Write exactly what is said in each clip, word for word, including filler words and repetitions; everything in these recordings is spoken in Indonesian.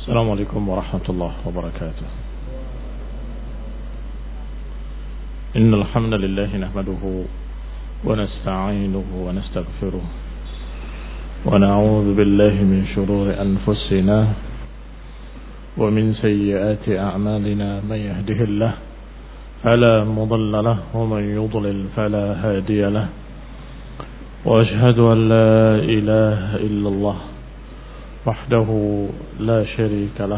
السلام عليكم ورحمة الله وبركاته. إن الحمد لله نحمده ونستعينه ونستغفره ونعوذ بالله من شرور أنفسنا ومن سيئات أعمالنا. من يهده الله فلا مضل له ومن يضلل فلا هادي له. وأشهد أن لا إله إلا الله وحده لا شريك له.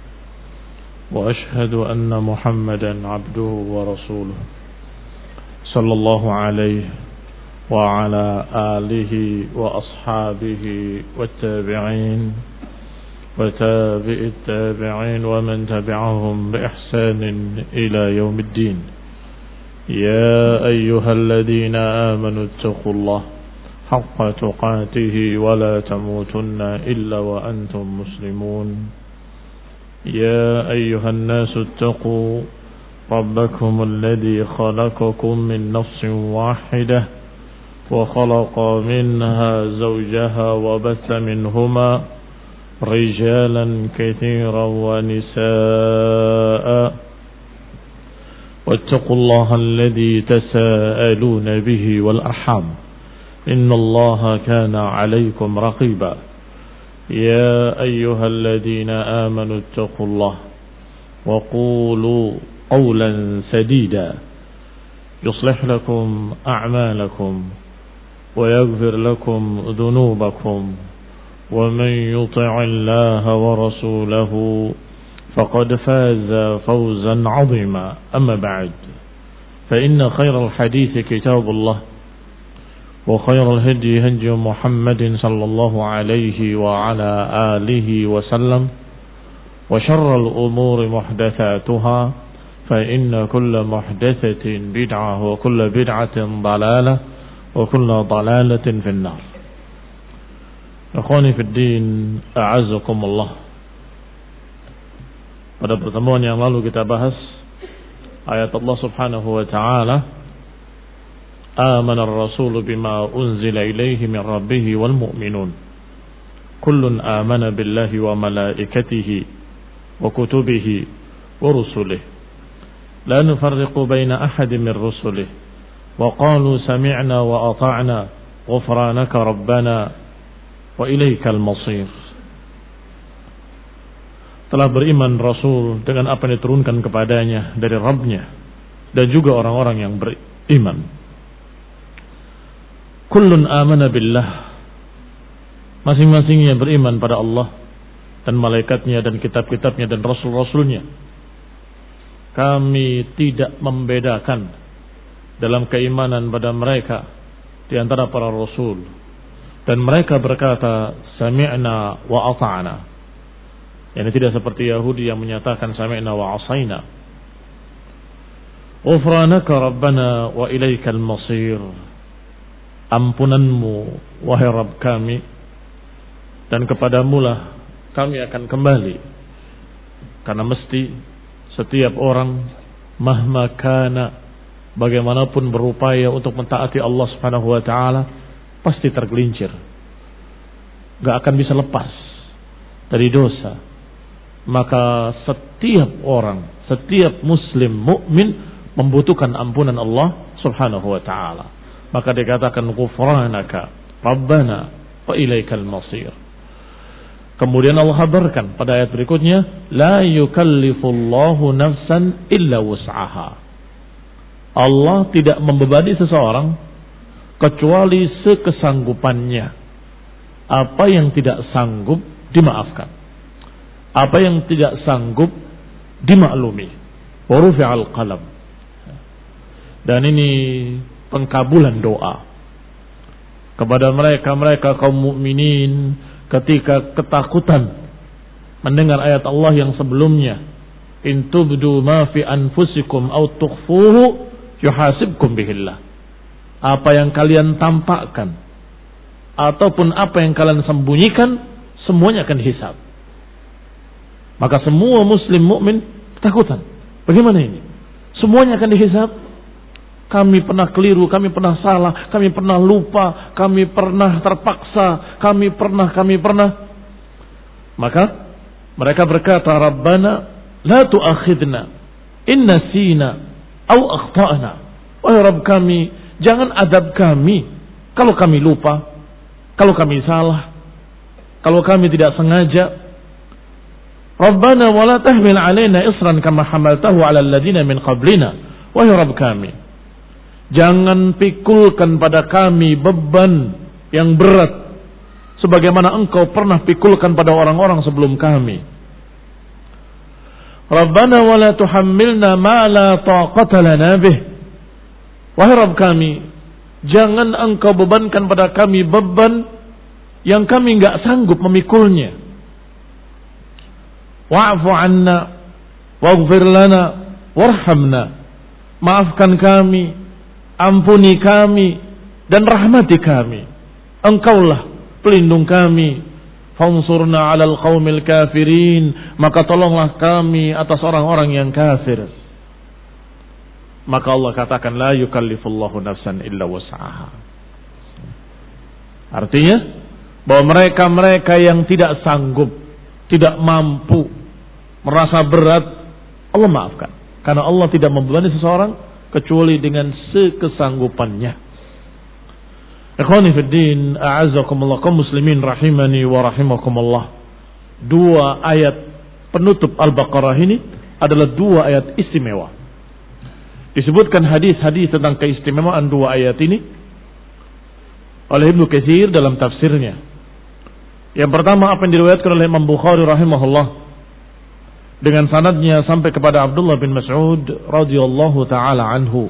وأشهد أن محمدا عبده ورسوله صلى الله عليه وعلى آله وأصحابه والتابعين وتابع التابعين ومن تبعهم بإحسان إلى يوم الدين. يا أيها الذين آمنوا اتقوا الله حق تقاته ولا تموتن إلا وأنتم مسلمون. يا أيها الناس اتقوا ربكم الذي خلقكم من نفس واحدة وخلق منها زوجها وبث منهما رجالا كثيرا ونساء واتقوا الله الذي تساءلون به والأرحام إن الله كان عليكم رقيبا. يا أيها الذين آمنوا اتقوا الله وقولوا قولا سديدا يصلح لكم أعمالكم ويغفر لكم ذنوبكم ومن يطع الله ورسوله فقد فاز فوزا عظيما. أما بعد فإن خير الحديث كتاب الله وخير الهدي هدي محمد صلى الله عليه وعلى آله وسلم وشر الأمور محدثاتها فإن كل محدثة بدعة وكل بدعة ضلالة وكل ضلالة في النار. Akhwani fi din, a'azzakumullah. Pada pertemuan yang lalu kita bahas ayat Allah Subhanahu wa taala, آمن الرسول بما أنزل إليه من ربه والمؤمنون كل آمن بالله وملائكته وكتبه ورسله لا نفرق بين أحد من رسله وقالوا سمعنا وأطعنا غفرانك ربنا وإليك المصير. Telah beriman Rasul dengan apa yang diturunkan kepadanya dari Rabbnya dan juga orang-orang yang beriman. Kullun amana billah, masing-masingnya beriman pada Allah dan malaikatnya dan kitab-kitabnya dan rasul-rasulnya. Kami tidak membedakan dalam keimanan pada mereka di antara para rasul, dan mereka berkata sami'na wa ata'na. Yani tidak seperti Yahudi yang menyatakan sami'na wa asaina. Ghufranaka rabbana wa ilaikal masir. Ampunanmu wahai Rabb kami, dan kepadamulah kami akan kembali. Karena mesti setiap orang mahma kana, bagaimanapun berupaya untuk mentaati Allah Subhanahu wa taala, pasti tergelincir, gak akan bisa lepas dari dosa. Maka setiap orang, setiap muslim mukmin membutuhkan ampunan Allah Subhanahu wa taala. Maka dikatakan ghufranaka rabbana wa ilaikal masir. Kemudian Allah kabarkan pada ayat berikutnya, la yukallifullahu nafsan illa wus'aha. Allah tidak membebani seseorang kecuali sekesanggupannya. Apa yang tidak sanggup dimaafkan, apa yang tidak sanggup dimaklumi. Wa rufi'al qalam. Dan ini pengkabulan doa kepada mereka-mereka kaum mukminin ketika ketakutan mendengar ayat Allah yang sebelumnya, in tubdu ma fi anfusikum aw tukhfuhu yuhasibkum bihillah. Apa yang kalian tampakkan ataupun apa yang kalian sembunyikan, semuanya akan dihisab. Maka semua muslim mukmin ketakutan. Bagaimana ini? Semuanya akan dihisab. Kami pernah keliru, kami pernah salah, kami pernah lupa, kami pernah terpaksa, kami pernah, kami pernah. Maka Mereka berkata, Rabbana la tu'akhidna in nasina au akhtana. Wahai Rabb kami, jangan adab kami kalau kami lupa, kalau kami salah, kalau kami tidak sengaja. Rabbana wa la tahmil alaina isran kama hamaltahu ala alladhina min qablina. Wahai Rabb kami, jangan pikulkan pada kami beban yang berat sebagaimana engkau pernah pikulkan pada orang-orang sebelum kami. Rabbana wa la tuhammilna ma la taqata lana bih. Wahai Rabb kami, jangan engkau bebankan pada kami beban yang kami enggak sanggup memikulnya. Wa'fu 'anna waghfir lana warhamna. Maafkan kami, ampuni kami dan rahmati kami. Engkaulah pelindung kami. Fansurna 'alal qaumil kafirin. Maka tolonglah kami atas orang-orang yang kafir. Maka Allah katakan, la yukallifullahu nafsan illa wus'aha. Artinya bahwa mereka-mereka yang tidak sanggup, tidak mampu, merasa berat, Allah maafkan. Karena Allah tidak membebani seseorang kecuali dengan sekesanggupannya. Ikhwani fid din, a'azzakumullah, kaum muslimin rahimani wa rahimakumullah. Dua ayat penutup Al-Baqarah ini adalah dua ayat istimewa. Disebutkan hadis-hadis tentang keistimewaan dua ayat ini oleh Ibnu Katsir dalam tafsirnya. Yang pertama apa yang diriwayatkan oleh Imam Bukhari rahimahullah dengan sanadnya sampai kepada Abdullah bin Mas'ud radhiyallahu taala anhu.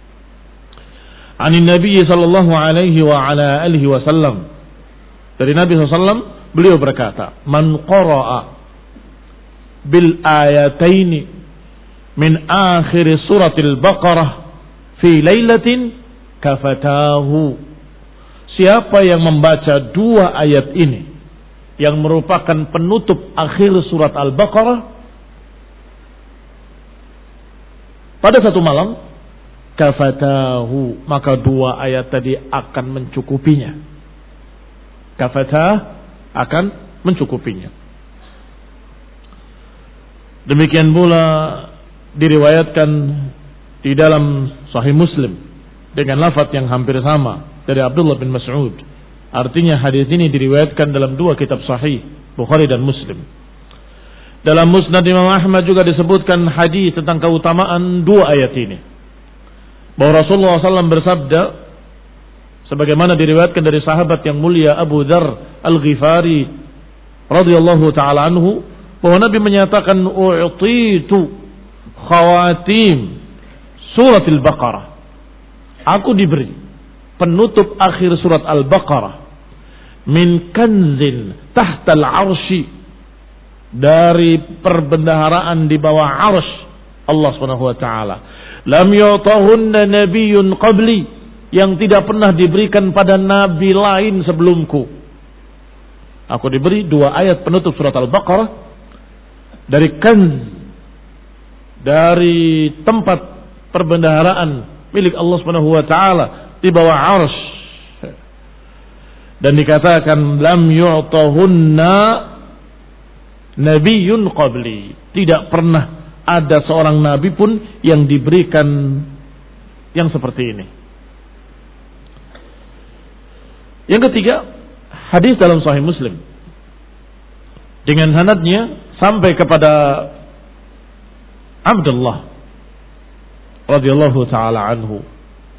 Anin Nabi sallallahu alaihi wa ala alihi wasallam. Dari Nabi sallallahu alaihi wasallam beliau berkata, "Man qara'a bil ayataini min akhir suratil Baqarah fi lailatin kafatahu." Siapa yang membaca dua ayat ini yang merupakan penutup akhir surat Al-Baqarah pada satu malam, kafatahu, maka dua ayat tadi akan mencukupinya. Kafatah akan mencukupinya. Demikian pula diriwayatkan di dalam Sahih Muslim dengan lafaz yang hampir sama dari Abdullah bin Mas'ud. Artinya hadis ini diriwayatkan dalam dua kitab sahih, Bukhari dan Muslim. Dalam Musnad Imam Ahmad juga disebutkan hadis tentang keutamaan dua ayat ini. Bahwa Rasulullah shallallahu alaihi wasallam bersabda, sebagaimana diriwayatkan dari sahabat yang mulia Abu Dzar Al-Ghifari radhiyallahu taala anhu, bahwa Nabi menyatakan, "U'titu khawatim suratil Baqarah." Aku diberi penutup akhir surat Al-Baqarah min kanzin tahtal arsy, dari perbendaharaan di bawah arsy Allah Subhanahu wa taala. Lam yu'tahunna nabiyyun qabli, yang tidak pernah diberikan pada nabi lain sebelumku. Aku diberi dua ayat penutup surat Al-Baqarah dari kanz, dari tempat perbendaharaan milik Allah Subhanahu wa taala di bawah arsy. Dan dikatakan lam yu'tahunna nabiyyun qabli, tidak pernah ada seorang nabi pun yang diberikan yang seperti ini. Yang ketiga, hadis dalam Sahih Muslim dengan sanadnya sampai kepada Abdullah radhiyallahu taala anhu.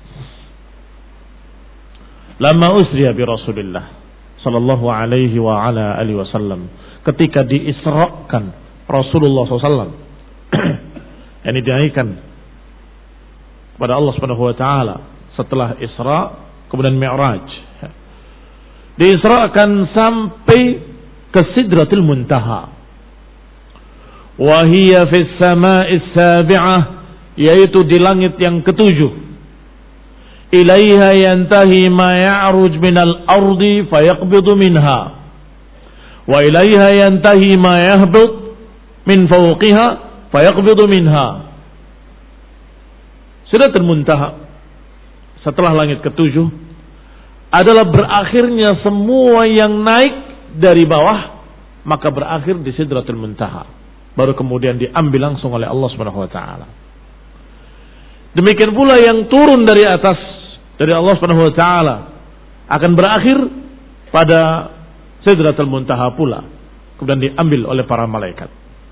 Lama usriya bi Rasulillah sallallahu alaihi wa ala alihi wasallam, ketika diisrakan Rasulullah sallallahu alaihi wasallam, yang dinaikkan kepada Allah Subhanahu wa taala setelah Isra kemudian Mi'raj. Diisrakan sampai ke Sidratil Muntaha. Wa hiya fis sama'is sabi'ah, yaitu di langit yang ketujuh. Ilaiha yantahi ma ya'ruj minal ardi fayaqbidu minha, wa ilaiha yantahi ma yahbit min fawqiha fayaqbidu minha. Sidratul Muntaha setelah langit ketujuh adalah berakhirnya semua yang naik dari bawah maka berakhir di Sidratul Muntaha. Baru kemudian diambil langsung oleh Allah Subhanahu wa taala. Demikian pula yang turun dari atas dari Allah Subhanahu wa taala akan berakhir pada Sidratul Muntaha pula, kemudian diambil oleh para malaikat.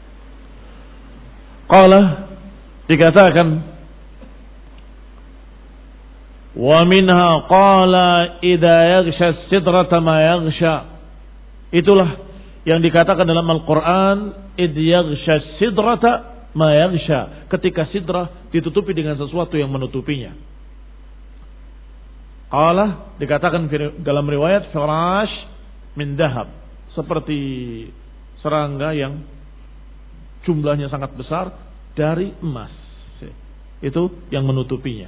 Qala, dikatakan, wa minha qala idza yaghsha as-sidrata ma yaghsha. Itulah yang dikatakan dalam Al-Qur'an, idza yaghsha as-sidrata ma yaghsha, ketika sidrah ditutupi dengan sesuatu yang menutupinya. Qala, dikatakan dalam riwayat, firash min dahab, seperti serangga yang jumlahnya sangat besar dari emas. Itu yang menutupinya.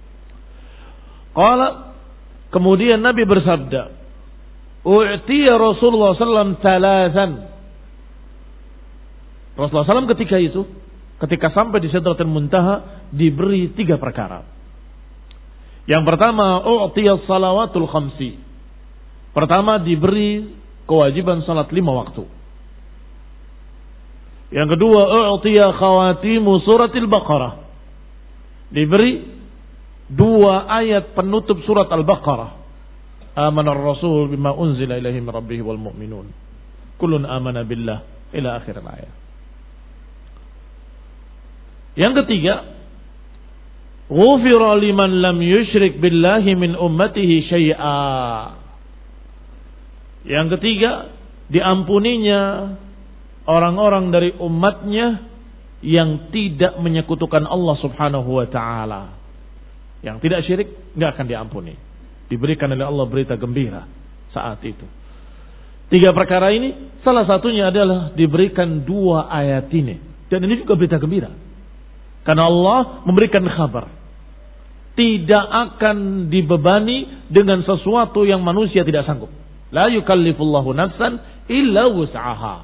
Qala, kemudian Nabi bersabda, u'tiya Rasulullah sallallahu alaihi wasallam thalathan. Rasulullah sallallahu alaihi wasallam ketika itu, ketika sampai di Sidratul Muntaha, diberi tiga perkara. Yang pertama, u'tiya salawatul khamsi. Pertama, diberi kewajiban salat lima waktu. Yang kedua, u'tiya khawatimu suratil Baqarah. Diberi dua ayat penutup surat Al-Baqarah. Amana ar-rasul bima unzila ilaihi min rabbih wal mu'minun. Kullun amana billah ila akhir ayat. Yang ketiga, ghufira liman lam yusyrik billahi min ummatihi syai'a. Yang ketiga, diampuninya orang-orang dari umatnya yang tidak menyekutukan Allah Subhanahu wa taala. Yang tidak syirik enggak akan diampuni. Diberikan oleh Allah berita gembira saat itu. Tiga perkara ini salah satunya adalah diberikan dua ayat ini, dan ini juga berita gembira. Karena Allah memberikan kabar tidak akan dibebani dengan sesuatu yang manusia tidak sanggup. La yukallifullahu nafsan illa wus'aha.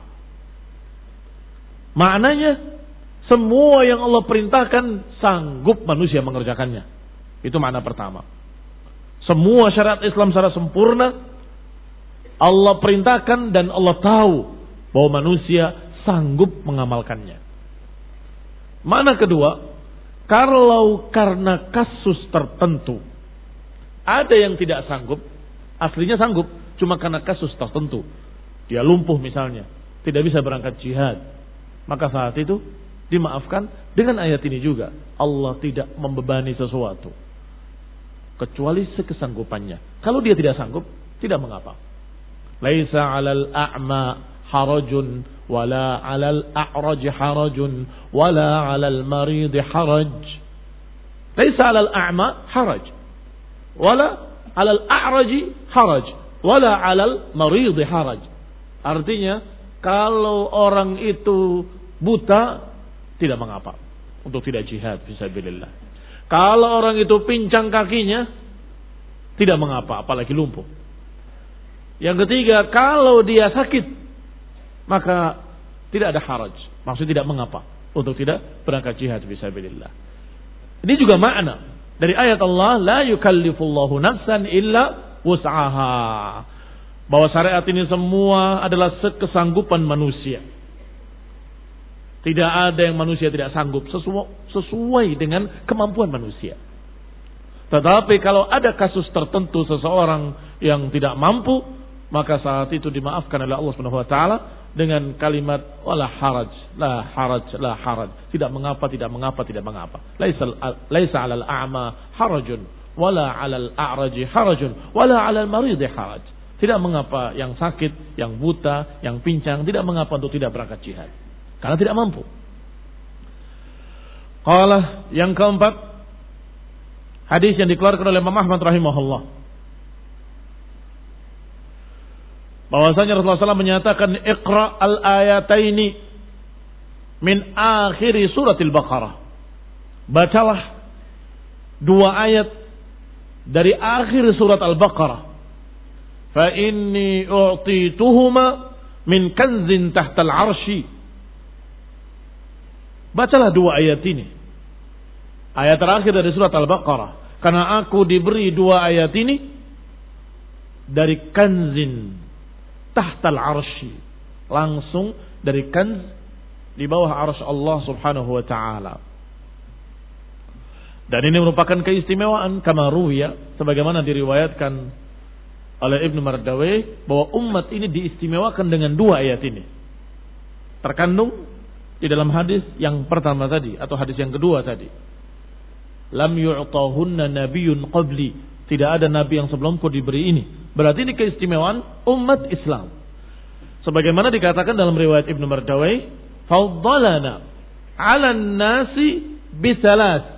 Maknanya semua yang Allah perintahkan sanggup manusia mengerjakannya. Itu makna pertama. Semua syariat Islam secara sempurna Allah perintahkan dan Allah tahu bahwa manusia sanggup mengamalkannya. Makna kedua, kalau karena kasus tertentu ada yang tidak sanggup, aslinya sanggup, cuma karena kasus tertentu, dia lumpuh misalnya, tidak bisa berangkat jihad, maka saat itu dimaafkan dengan ayat ini juga. Allah tidak membebani sesuatu kecuali sekesanggupannya. Kalau dia tidak sanggup, tidak mengapa. Laisa 'alal a'ma harajun wala 'alal a'raj harajun wala 'alal marid haraj. Laisa 'alal a'ma haraj wala 'alal a'raj haraj wala 'alal marid haraj. Artinya, kalau orang itu buta, tidak mengapa untuk tidak jihad fisabilillah. Kalau orang itu pincang kakinya, tidak mengapa, apalagi lumpuh. Yang ketiga, kalau dia sakit, maka tidak ada haraj, maksudnya tidak mengapa untuk tidak berangkat jihad fisabilillah. Ini juga makna dari ayat Allah, la yukallifullahu nafsan illa wus'aha, bahwa syariat ini semua adalah sekesanggupan manusia. Tidak ada yang manusia tidak sanggup, sesuai, sesuai dengan kemampuan manusia. Tetapi kalau ada kasus tertentu seseorang yang tidak mampu, maka saat itu dimaafkan oleh Allah Subhanahu wa taala dengan kalimat wala haraj, la haraj, la haraj. Tidak mengapa, tidak mengapa, tidak mengapa. Laisa laisa 'alal a'ma harajun wala 'alal a'raji harajun wala 'alal marid haraj. Tidak mengapa yang sakit, yang buta, yang pincang, tidak mengapa untuk tidak berangkat jihad, karena tidak mampu. Qala, yang keempat, hadis yang dikeluarkan oleh Imam Ahmad rahimahullah, bahwasanya Rasulullah shallallahu alaihi wasallam menyatakan, Iqra al-ayataini min akhiri suratil Baqarah. Bacalah dua ayat dari akhir surat Al-Baqarah. Fa inni u'tituhuma min kanzin tahtal arsy. Bacalah dua ayat ini, ayat terakhir dari surat Al-Baqarah, karena aku diberi dua ayat ini dari kanzin tahtal arsy, langsung dari kanz di bawah arsy Allah Subhanahu wa taala. Dan ini merupakan keistimewaan kama ruwiya, sebagaimana diriwayatkan oleh Ibnu Mardawayh bahwa umat ini diistimewakan dengan dua ayat ini. Terkandung di dalam hadis yang pertama tadi atau hadis yang kedua tadi. Lam yu'tahunna nabiyyun qabli, tidak ada nabi yang sebelumku diberi ini. Berarti ini keistimewaan umat Islam. Sebagaimana dikatakan dalam riwayat Ibnu Mardawayh, faddalana 'alan nasi bisalas.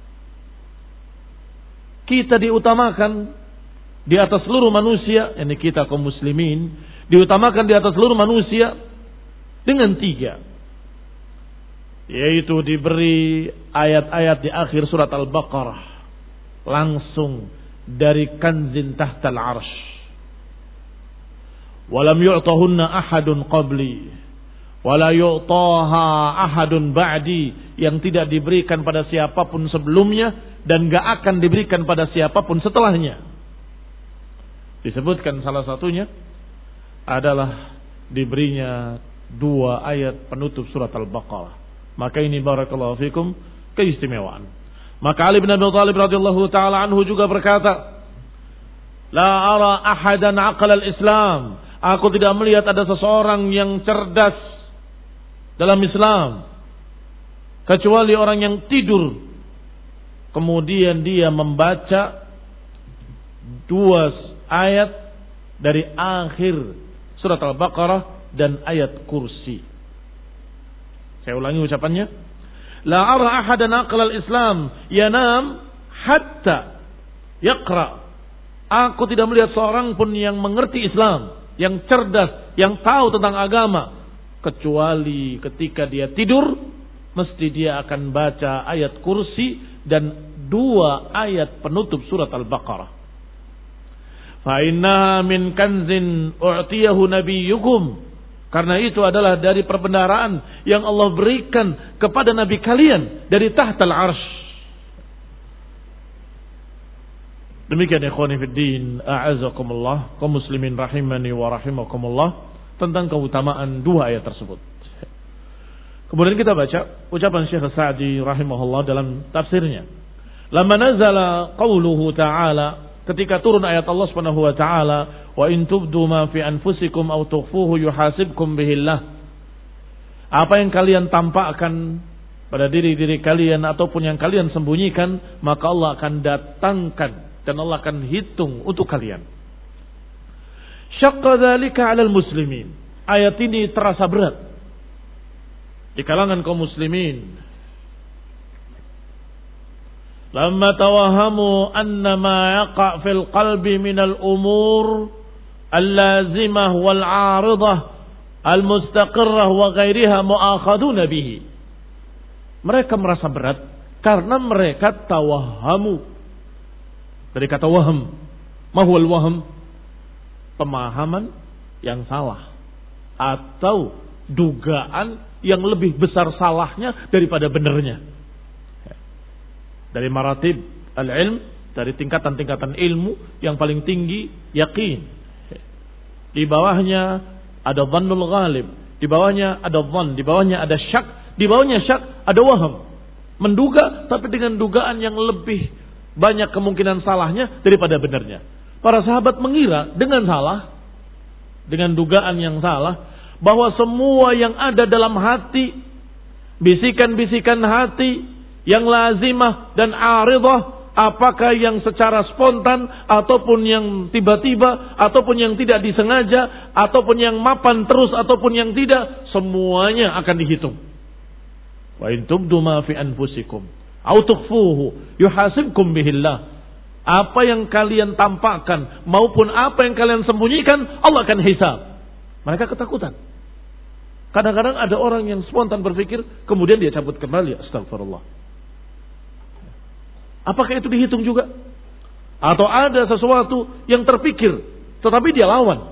Kita diutamakan di atas seluruh manusia, ini kita kaum muslimin, diutamakan di atas seluruh manusia dengan tiga. Yaitu diberi ayat-ayat di akhir surat Al-Baqarah. Langsung dari kanzin tahtal arsh. Walam yu'tahunna ahadun qabli. Wala yu'taha ahadun ba'di. Yang tidak diberikan pada siapapun sebelumnya. Dan gak akan diberikan pada siapapun setelahnya. Disebutkan salah satunya adalah diberinya dua ayat penutup surat Al-Baqarah. Maka ini barakallahu fikum keistimewaan. Maka Ali bin Abi Thalib radhiyallahu taala anhu juga berkata, "La ara ahadan aqala al-Islam." Aku tidak melihat ada seseorang yang cerdas dalam Islam kecuali orang yang tidur kemudian dia membaca dua ayat dari akhir surat Al-Baqarah dan ayat kursi. Saya ulangi ucapannya. La ara ahadan aqla al-Islam yanam hatta yaqra. Aku tidak melihat seorang pun yang mengerti Islam, yang cerdas, yang tahu tentang agama, kecuali ketika dia tidur mesti dia akan baca ayat kursi dan dua ayat penutup surat Al-Baqarah. Fa inna min kanzin u'tiyahu nabiyyukum. Karena itu adalah dari perbendaharaan yang Allah berikan kepada nabi kalian dari tahtal arsy. Demikian ikhwani fid din, a'azakumullah, kaum muslimin rahimani wa rahimakumullah, tentang keutamaan dua ayat tersebut. Kemudian kita baca ucapan Syekh Sa'di rahimahullah dalam tafsirnya. Lamma nazala qauluhu ta'ala, ketika turun ayat Allah Subhanahu wa taala, wa in tubdu ma fi anfusikum aw tukhfuhu yuhasibkum bihillah. Apa yang kalian tampakkan pada diri-diri kalian ataupun yang kalian sembunyikan, maka Allah akan datangkan dan Allah akan hitung untuk kalian. Syaqqa dzalika 'alal muslimin. Ayat ini terasa berat di kalangan kaum muslimin. Lamma tawahamu anna ma yaqa' fil qalbi minal umur al-lazimah wal 'aridah al-mustaqirrah wa ghairiha mu'akhaduna bihi. Mereka merasa berat karena mereka tawahamu. Dari kata waham. Ma huwal waham? Pemahaman yang salah atau dugaan yang lebih besar salahnya daripada benarnya. Dari maratib al-ilm, dari tingkatan-tingkatan ilmu yang paling tinggi yakin. Di bawahnya ada dhannul ghalib, di bawahnya ada dhann, di bawahnya ada syak, di bawahnya syak ada waham. Menduga tapi dengan dugaan yang lebih banyak kemungkinan salahnya daripada benarnya. Para sahabat mengira dengan salah, dengan dugaan yang salah, bahwa semua yang ada dalam hati, bisikan-bisikan hati yang lazimah dan aridah, apakah yang secara spontan ataupun yang tiba-tiba ataupun yang tidak disengaja ataupun yang mapan terus ataupun yang tidak, semuanya akan dihitung. Wa in tubdu ma fi anfusikum aw tukhfuhu yuhasibkum bihillah. Apa yang kalian tampakkan maupun apa yang kalian sembunyikan, Allah akan hisab. Mereka ketakutan. Kadang-kadang ada orang yang spontan berpikir kemudian dia cabut kembali, astagfirullah. Apakah itu dihitung juga? Atau ada sesuatu yang terpikir tetapi dia lawan,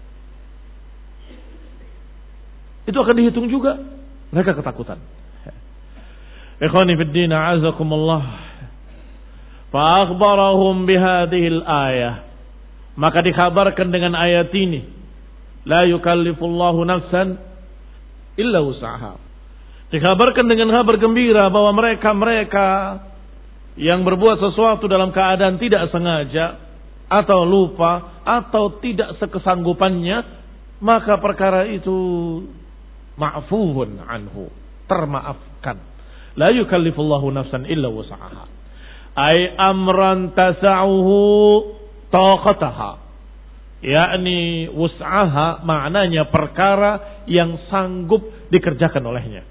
itu akan dihitung juga? Mereka ketakutan. Ikhwani fid din, a'azakumullah. Fa akhbarahum bihadhil ayah. Maka dikabarkan dengan ayat ini La yukallifullahu nafsan illa wus'aha. Dikabarkan dengan kabar gembira bahwa mereka-mereka yang berbuat sesuatu dalam keadaan tidak sengaja atau lupa atau tidak sekesanggupannya, maka perkara itu ma'fuun anhu, termaafkan. La yukallifullahu nafsan illa wus'aha. Ay amran tasa'uhu taqataha. Yakni wus'aha maknanya perkara yang sanggup dikerjakan olehnya.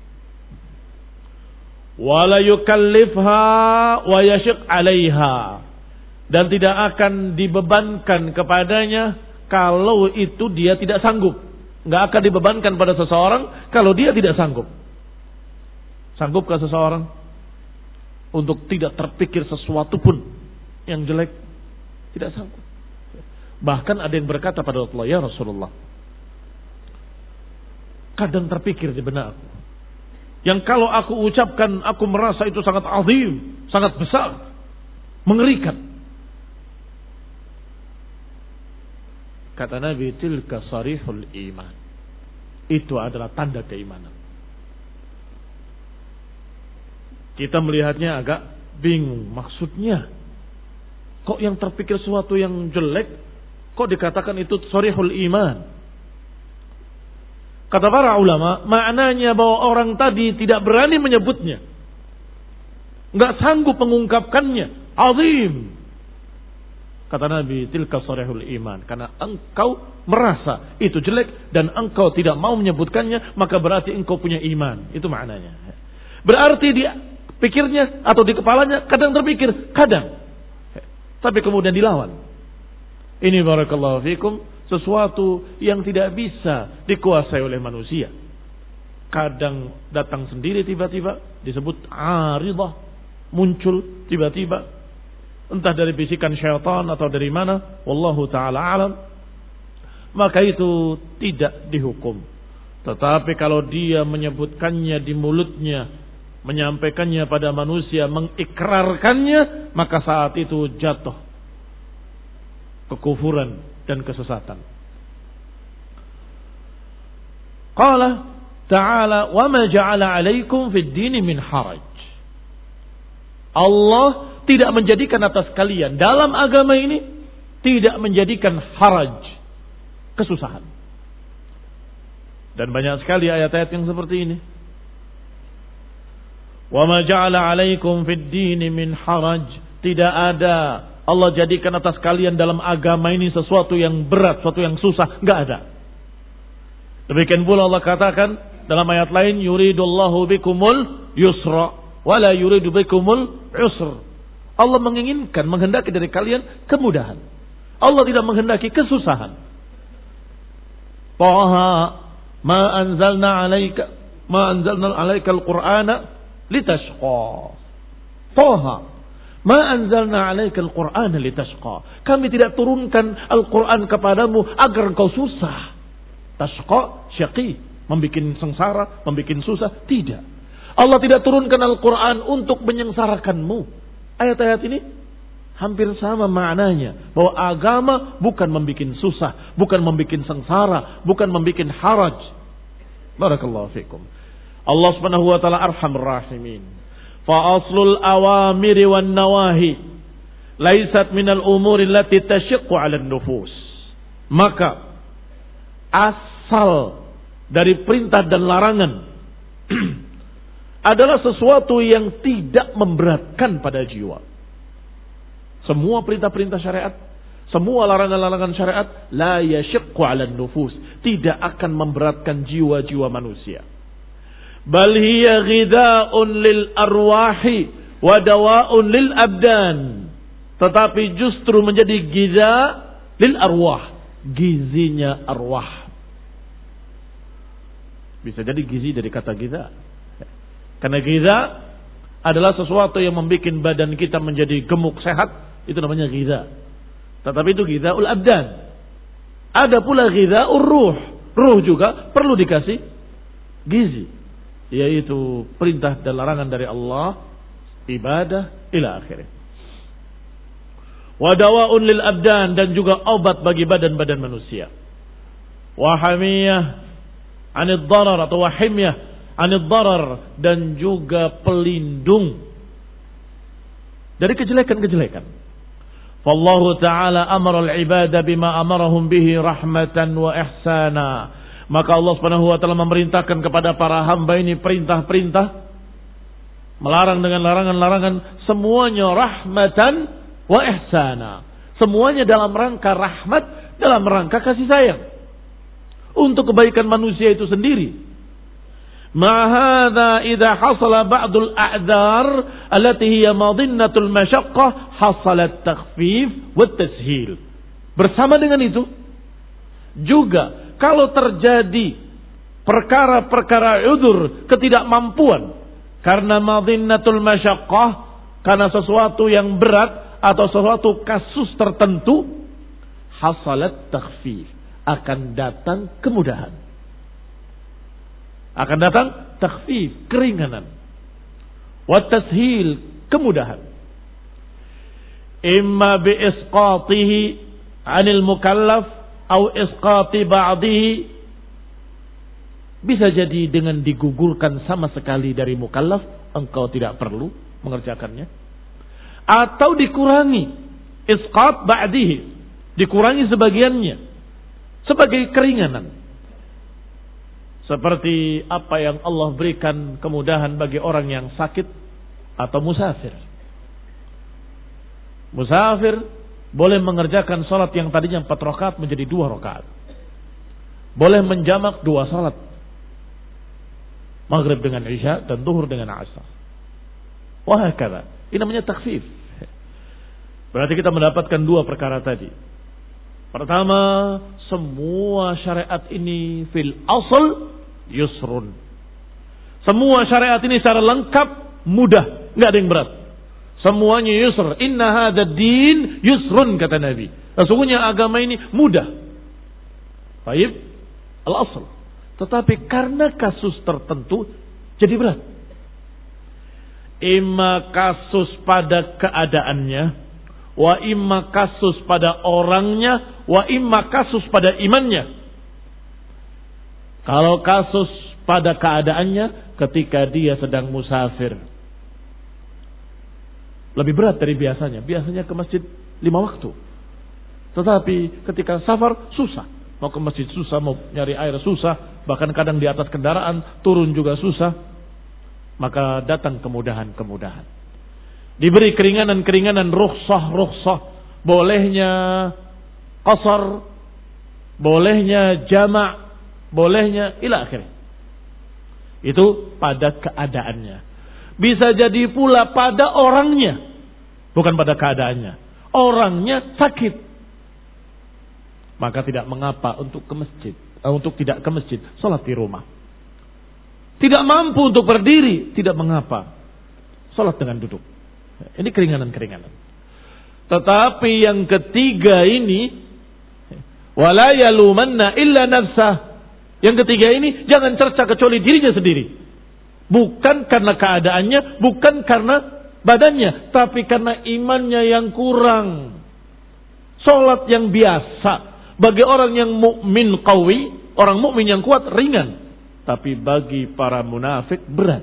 Wala yukallifha wa yashiq 'alaiha. Dan tidak akan dibebankan kepadanya kalau itu dia tidak sanggup. Enggak akan dibebankan pada seseorang kalau dia tidak sanggup. Sanggupkah seseorang untuk tidak terpikir sesuatu pun yang jelek? Tidak sanggup. Bahkan ada yang berkata pada Rasulullah, ya Rasulullah, kadang terpikir di benakku, yang kalau aku ucapkan aku merasa itu sangat azim, sangat besar, mengerikan. Kata Nabi, tilka sarihul iman. Itu adalah tanda keimanan. Kita melihatnya agak bingung. Maksudnya, kok yang terpikir sesuatu yang jelek, kok dikatakan itu sarihul iman? Kata para ulama, maknanya bahwa orang tadi tidak berani menyebutnya. Enggak sanggup mengungkapkannya. Azim. Kata Nabi, tilka sarihul iman. Karena engkau merasa itu jelek dan engkau tidak mau menyebutkannya, maka berarti engkau punya iman. Itu maknanya. Berarti di pikirnya atau di kepalanya kadang terpikir, kadang. Tapi kemudian dilawan. Ini barakallahu fikum sesuatu yang tidak bisa dikuasai oleh manusia. Kadang datang sendiri tiba-tiba, disebut aridah, muncul tiba-tiba. Entah dari bisikan syaitan atau dari mana, wallahu ta'ala alam. Maka itu tidak dihukum. Tetapi kalau dia menyebutkannya di mulutnya, menyampaikannya pada manusia, mengikrarkannya, maka saat itu jatuh kekufuran dan kesesatan. Qala ta'ala wa ma ja'ala 'alaikum fid dini min haraj. Allah tidak menjadikan atas kalian dalam agama ini, tidak menjadikan haraj, kesusahan. Dan banyak sekali ayat-ayat yang seperti ini. Wa ma ja'ala 'alaikum fid dini min haraj. Tidak ada Allah jadikan atas kalian dalam agama ini sesuatu yang berat, sesuatu yang susah. Enggak ada. Demikian pula Allah katakan dalam ayat lain, yuridullahu bikumul yusra wa la yuridu bikumul usr. Allah menginginkan, menghendaki dari kalian kemudahan. Allah tidak menghendaki kesusahan. Taha ma anzalna 'alaika ma anzalna 'alaika al-Qur'ana litashqa. Taha ma anzalna 'alaika al-Qur'ana litashqa. Kami tidak turunkan Al-Qur'an kepadamu agar engkau susah. Tashqa, syaqi, membikin sengsara, membikin susah. Tidak. Allah tidak turunkan Al-Qur'an untuk menyengsarakanmu. Ayat-ayat ini hampir sama maknanya. Bahwa agama bukan membikin susah, bukan membikin sengsara, bukan membikin haraj. Barakallahu fikum. Allah Subhanahu wa taala arhamur rahimin. Fa aslul awamiri wan nawahi laisat minal umuri allati tashiqqu 'ala an-nufus. Maka asal dari perintah dan larangan adalah sesuatu yang tidak memberatkan pada jiwa. Semua perintah-perintah syariat, semua larangan-larangan syariat, la yashiqqu 'ala an-nufus, tidak akan memberatkan jiwa-jiwa manusia. Bal hiya ghidha'un lil arwahi wa dawa'un lil abdan. Tetapi justru menjadi ghidha' lil arwah, gizinya arwah. Bisa jadi gizi dari kata ghidha'. Karena ghidha adalah sesuatu yang membuat badan kita menjadi gemuk sehat, itu namanya ghidha. Tetapi itu ghidha'ul abdan. Ada pula ghidha'ur ruh. Ruh juga perlu dikasih gizi, yaitu perintah dan larangan dari Allah, ibadah ila akhirnya. Wa dawa'un lil abdan, dan juga obat bagi badan-badan manusia. wa hamiyah 'anid darar atau wa himyah 'anid darar, dan juga pelindung dari kejelekan-kejelekan. Fallahu ta'ala amara al-ibada bima amarahum bihi rahmatan wa ihsana. Maka Allah Subhanahu wa taala memerintahkan kepada para hamba ini perintah-perintah, melarang dengan larangan-larangan, semuanya rahmatan wa ihsana. Semuanya dalam rangka rahmat, dalam rangka kasih sayang untuk kebaikan manusia itu sendiri. Ma'ahadha idha hasala ba'dul a'dhar allati hiya madinnatul masyaqqah hasalat takhfif wa tashil. Bersama dengan itu juga kalau terjadi perkara-perkara udzur, ketidakmampuan karena madinnatul masyaqqah, karena sesuatu yang berat atau sesuatu kasus tertentu, hasalat takhfif, akan datang kemudahan. Akan datang takhfif, keringanan. Wa tashil, kemudahan. Imma bi isqatihi 'anil mukallaf atau isqati ba'dihi. Bisa jadi dengan digugurkan sama sekali dari mukallaf, engkau tidak perlu mengerjakannya. Atau dikurangi, isqat ba'dihi, dikurangi sebagiannya sebagai keringanan. Seperti apa yang Allah berikan kemudahan bagi orang yang sakit atau musafir. Musafir boleh mengerjakan salat yang tadinya empat rakaat menjadi dua rakaat. Boleh menjamak dua salat, maghrib dengan isya dan zuhur dengan asar. Wah hakala. Ini namanya takhfif. Berarti kita mendapatkan dua perkara tadi. Pertama, semua syariat ini fil asl yusrun. Semua syariat ini secara lengkap mudah, enggak ada yang berat. Semuanya yusr. Inna hadzal din yusrun, kata Nabi. Sesungguhnya agama ini mudah. Baik, al-asl. Tetapi karena kasus tertentu jadi berat. Imma kasus pada keadaannya, wa imma kasus pada orangnya, wa imma kasus pada imannya. Kalau kasus pada keadaannya, ketika dia sedang musafir, lebih berat dari biasanya. Biasanya ke masjid lima waktu. Tetapi ketika safar susah. Mau ke masjid susah, mau nyari air susah. Bahkan kadang di atas kendaraan turun juga susah. Maka datang kemudahan-kemudahan. Diberi keringanan-keringanan, rukhsah-rukhsah. Bolehnya qasar, bolehnya jama', bolehnya ila akhir. Itu pada keadaannya. Bisa jadi pula pada orangnya, bukan pada keadaannya. Orangnya sakit, maka tidak mengapa untuk ke masjid, untuk tidak ke masjid, salat di rumah. Tidak mampu untuk berdiri, tidak mengapa, salat dengan duduk. Ini keringanan-keringanan. Tetapi yang ketiga ini, wala yalumanna illa nafsah. Yang ketiga ini jangan cerca kecuali dirinya sendiri. Bukan karena keadaannya, bukan karena badannya, tapi karena imannya yang kurang. Salat yang biasa bagi orang yang mukmin qawi, orang mukmin yang kuat ringan. Tapi bagi para munafik berat.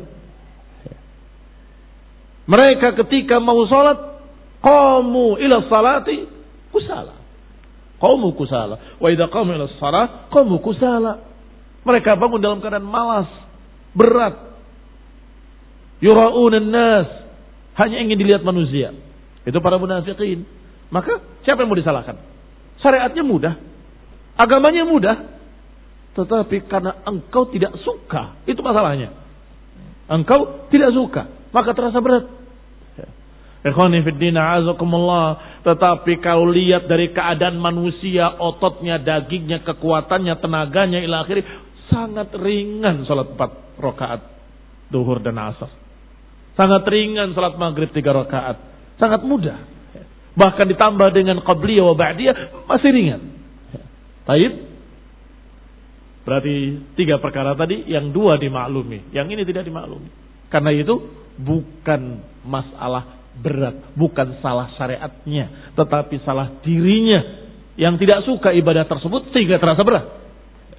Mereka ketika mau salat, qamu ila salati kusala. Qamu kusala. Wa idza qamu ila salat, qamu kusala. Mereka bangun dalam keadaan malas, berat. Yura'unan nas, hanya ingin dilihat manusia. Itu para munafikin. Maka siapa yang mau disalahkan? Syariatnya mudah, agamanya mudah. Tetapi karena engkau tidak suka, itu masalahnya. Engkau tidak suka, maka terasa berat. Ikhwani fid din, a'azakumullah. Tetapi kau lihat dari keadaan manusia, ototnya, dagingnya, kekuatannya, tenaganya, ila akhiri, sangat ringan salat empat rakaat zuhur dan asar. Sangat ringan salat maghrib tiga rakaat. Sangat mudah. Bahkan ditambah dengan qabliyah wa ba'diyah masih ringan. Baik. Berarti tiga perkara tadi, yang dua dimaklumi, yang ini tidak dimaklumi. Karena itu bukan masalah berat, bukan salah syariatnya, tetapi salah dirinya yang tidak suka ibadah tersebut sehingga terasa berat.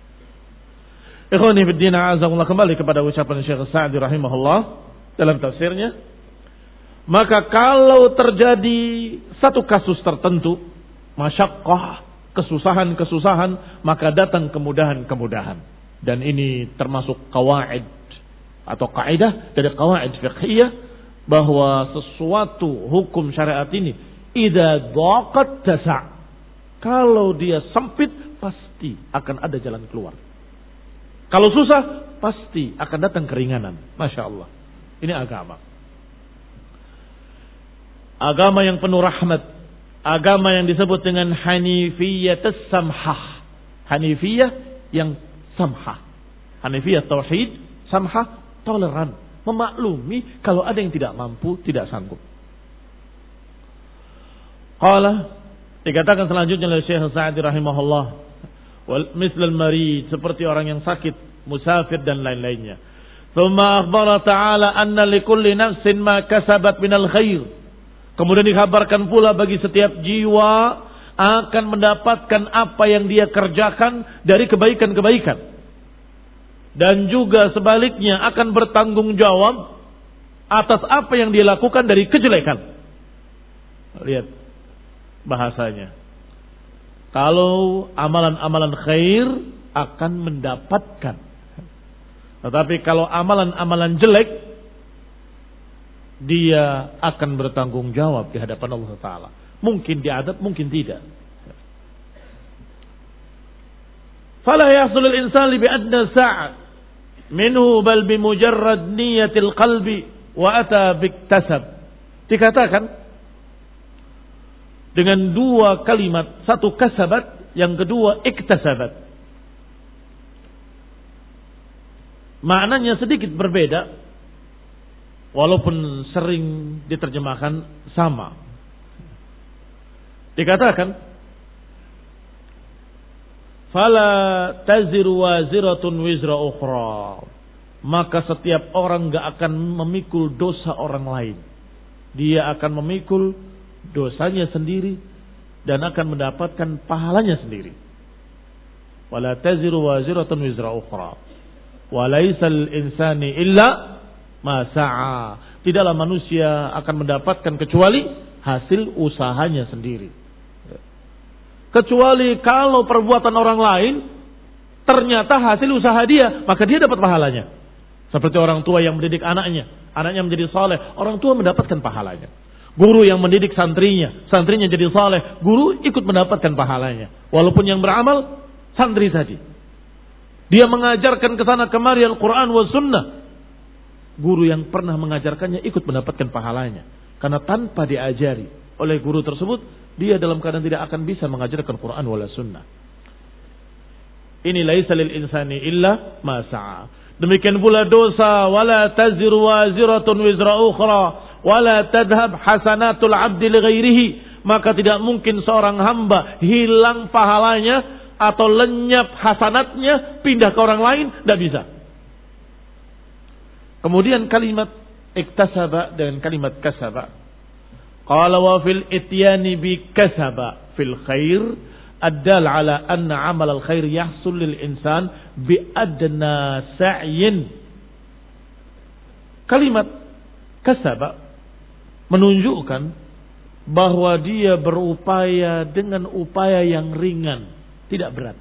Ikhwani fid din, a'azakumullah, kembali kepada ucapan Syekh Sa'di rahimahullah dalam tafsirnya. Maka kalau terjadi satu kasus tertentu, masyaqqah, kesusahan-kesusahan, maka datang kemudahan-kemudahan. Dan ini termasuk qawaid atau kaidah dari qawaid fiqhiyah, bahwa sesuatu hukum syariat ini idza daqat tasa', kalau dia sempit pasti akan ada jalan keluar. Kalau susah pasti akan datang keringanan. Masya Allah, ini agama. Agama yang penuh rahmat, agama yang disebut dengan Hanifiyatus Samhah. Hanifiyah yang samhah. Hanifiyah tauhid, samhah toleran, memaklumi kalau ada yang tidak mampu, tidak sanggup. Qala, dikatakan selanjutnya oleh Syekh Sa'di rahimahullah, wal mislal marid, seperti orang yang sakit, musafir dan lain-lainnya. Tsumma akhbara ta'ala anna likulli nafsin ma kasabat minal khair. Kemudian dikabarkan pula bagi setiap jiwa akan mendapatkan apa yang dia kerjakan dari kebaikan-kebaikan. Dan juga sebaliknya akan bertanggung jawab atas apa yang dia lakukan dari kejelekan. Lihat bahasanya. Kalau amalan-amalan khair akan mendapatkan. Tetapi kalau amalan-amalan jelek, dia akan bertanggung jawab di hadapan Allah Ta'ala. Mungkin diadab, mungkin tidak. Fala yahsulul insan bi adna sa'at minhu bal bi mujarrad niyatil qalbi wa ata biktasab. Dikatakan dengan dua kalimat, satu kasabat, yang kedua iktasabat. Maknanya sedikit berbeda, walaupun sering diterjemahkan sama. Dikatakan, fala taziru waziratun wizra ukhra, maka setiap orang enggak akan memikul dosa orang lain. Dia akan memikul dosanya sendiri dan akan mendapatkan pahalanya sendiri. Wala taziru waziratun wizra ukhra wa laysal insani illa ma sa'a. Tidaklah manusia akan mendapatkan kecuali hasil usahanya sendiri. Kecuali kalau perbuatan orang lain ternyata hasil usaha dia, maka dia dapat pahalanya. Seperti orang tua yang mendidik anaknya, anaknya menjadi saleh, orang tua mendapatkan pahalanya. Guru yang mendidik santrinya, santrinya jadi saleh, guru ikut mendapatkan pahalanya. Walaupun yang beramal santri tadi. Dia mengajarkan ke sana kemari Al-Quran wa Sunnah. Guru yang pernah mengajarkannya ikut mendapatkan pahalanya. Karena tanpa diajari oleh guru tersebut, dia dalam keadaan tidak akan bisa mengajarkan Quran wala Sunnah. Ini laisa lil insani illa ma sa'a. Demikian pula dosa, wala taziru waziratun wizra ukhra wala tadhhab hasanatul abdi li ghairihi. Maka tidak mungkin seorang hamba hilang pahalanya atau lenyap hasanatnya pindah ke orang lain, tidak bisa. Kemudian kalimat iktasaba dengan kalimat kasaba. Qala wa fil ityani bi kasaba fil khair addal ala anna amal al khair yahsul lil insan bi adna sa'yin. Kalimat kasaba menunjukkan bahwa dia berupaya dengan upaya yang ringan, tidak berat.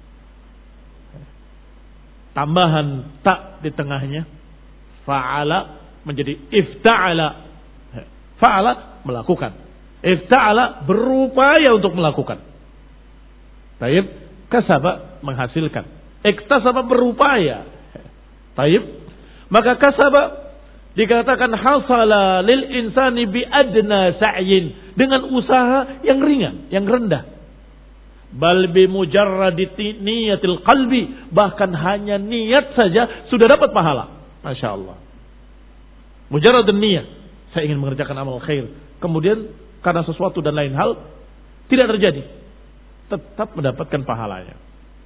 Tambahan tak di tengahnya, fa'ala menjadi ifta'ala. Fa'ala melakukan, ifta'ala berupaya untuk melakukan. Taib kasaba menghasilkan, iktasaba berupaya. Taib, maka kasaba dikatakan hasala lil insani bi adna sa'yin, dengan usaha yang ringan, yang rendah. Bal bi mujarradi niyatil qalbi, bahkan hanya niat saja sudah dapat pahala. Masya Allah. Mujarradun niyat, saya ingin mengerjakan amal khair, kemudian karena sesuatu dan lain hal tidak terjadi, tetap mendapatkan pahalanya.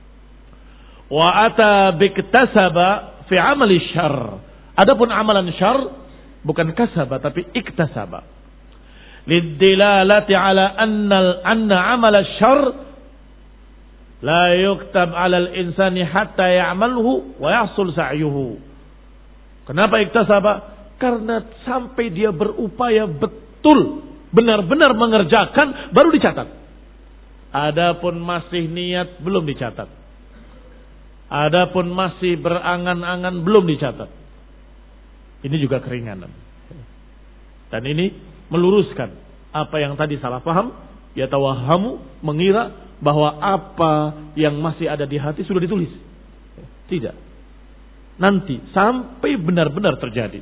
Wa ata biktasaba fi amali syarr. Adapun amalan syarr bukan kasaba tapi iktasaba. Lidilalati ala anna anna amal syarr La yuktab 'alal insani hatta ya'malhu wa yahsul sa'yuhu. Kenapa iktasaba? Karena sampai dia berupaya betul, benar-benar mengerjakan baru dicatat. Adapun masih niat belum dicatat. Adapun masih berangan-angan belum dicatat. Ini juga keringanan. Dan ini meluruskan apa yang tadi salah paham, ya tawahamu, mengira bahwa apa yang masih ada di hati sudah ditulis. Tidak. Nanti sampai benar-benar terjadi.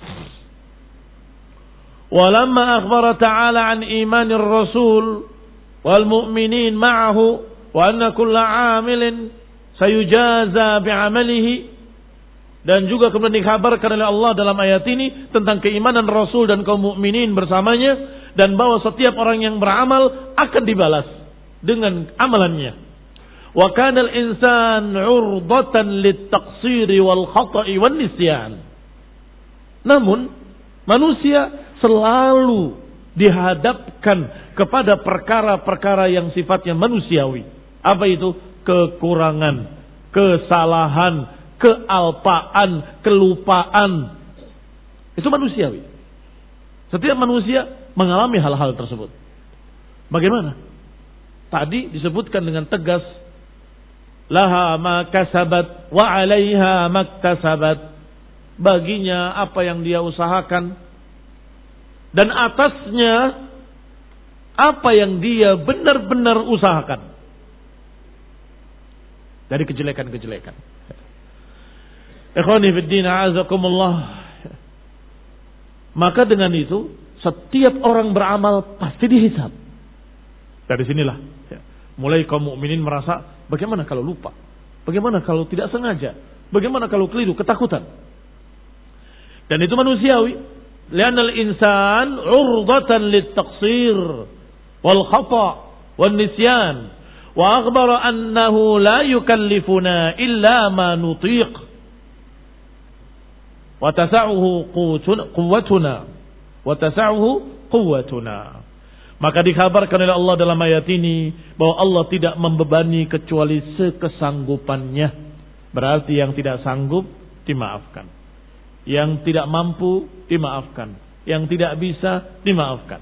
Walamma akhbara ta'ala an imanir rasul wal mu'minin ma'ahu wa anna kulla 'amilin sayujaza bi'amalihi, dan juga kemudian dikabarkan oleh Allah dalam ayat ini tentang keimanan Rasul dan kaum mukminin bersamanya, dan bahwa setiap orang yang beramal akan dibalas dengan amalannya. Wa kana al-insan 'urdatan lit-taqsiri wal khata'i wan nisyan. Namun manusia selalu dihadapkan kepada perkara-perkara yang sifatnya manusiawi. Apa itu? Kekurangan, kesalahan, kealpaan, kelupaan. Itu manusiawi. Setiap manusia mengalami hal-hal tersebut. Bagaimana? Tadi disebutkan dengan tegas, laha ma kasabat wa 'alaiha maktasabat. Baginya apa yang dia usahakan, dan atasnya apa yang dia benar-benar usahakan dari kejelekan-kejelekan. Ikhwani fid din, a'azakumullah. Maka dengan itu setiap orang beramal pasti dihisab. Dari sinilah ya, mulai kaum mukminin merasa bagaimana kalau lupa, bagaimana kalau tidak sengaja, bagaimana kalau keliru, ketakutan. Dan itu manusiawi. Li'anal insan 'urdatan lit-taqsir wal khata' wan nisyan, wa akhbara annahu la yukallifuna illa ma nutiq wa tasa'uhu quwwatuna wa tasa'uhu quwwatuna. Maka dikabarkan oleh Allah dalam ayat ini bahwa Allah tidak membebani kecuali sekesanggupannya. Berarti yang tidak sanggup dimaafkan, yang tidak mampu dimaafkan, yang tidak bisa dimaafkan.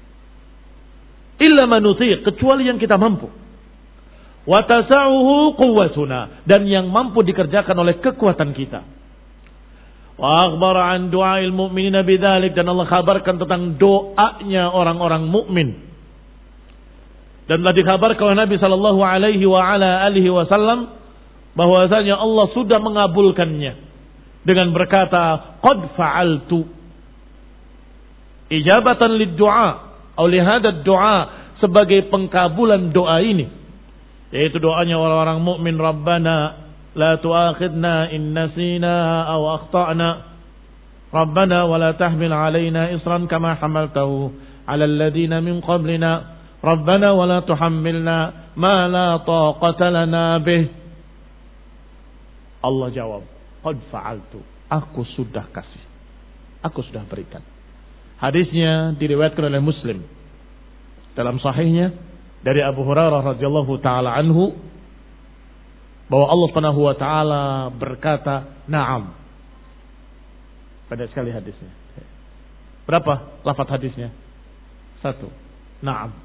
Illa manuti, kecuali yang kita mampu. Wa tasa'uhu quwwatuna, dan yang mampu dikerjakan oleh kekuatan kita. Wa akhbara an du'ail mu'minina bidzalik, dan Allah kabarkan tentang doanya orang-orang mukmin. Dan telah dikabarkan oleh Nabi sallallahu alaihi wa ala alihi wasallam bahwasanya Allah sudah mengabulkannya dengan berkata, qad fa'altu, ijabatan lid-du'a atau li hadzal du'a, sebagai pengkabulan doa ini, yaitu doanya orang-orang mukmin, Rabbana la tu'akhidna in nasina aw akhtana, Rabbana wa la tahmil 'alaina isran kama hamaltahu 'ala alladhina min qablina, Rabbana wa la tuhammilna ma la taqata lana bih. Allah jawab, qad fa'altu, aku sudah kasih, aku sudah berikan. Hadisnya diriwayatkan oleh Muslim dalam sahihnya dari Abu Hurairah radhiyallahu taala anhu bahwa Allah Subhanahu wa taala berkata, "Na'am." Pada sekali hadisnya. Berapa lafaz hadisnya? Satu. Na'am.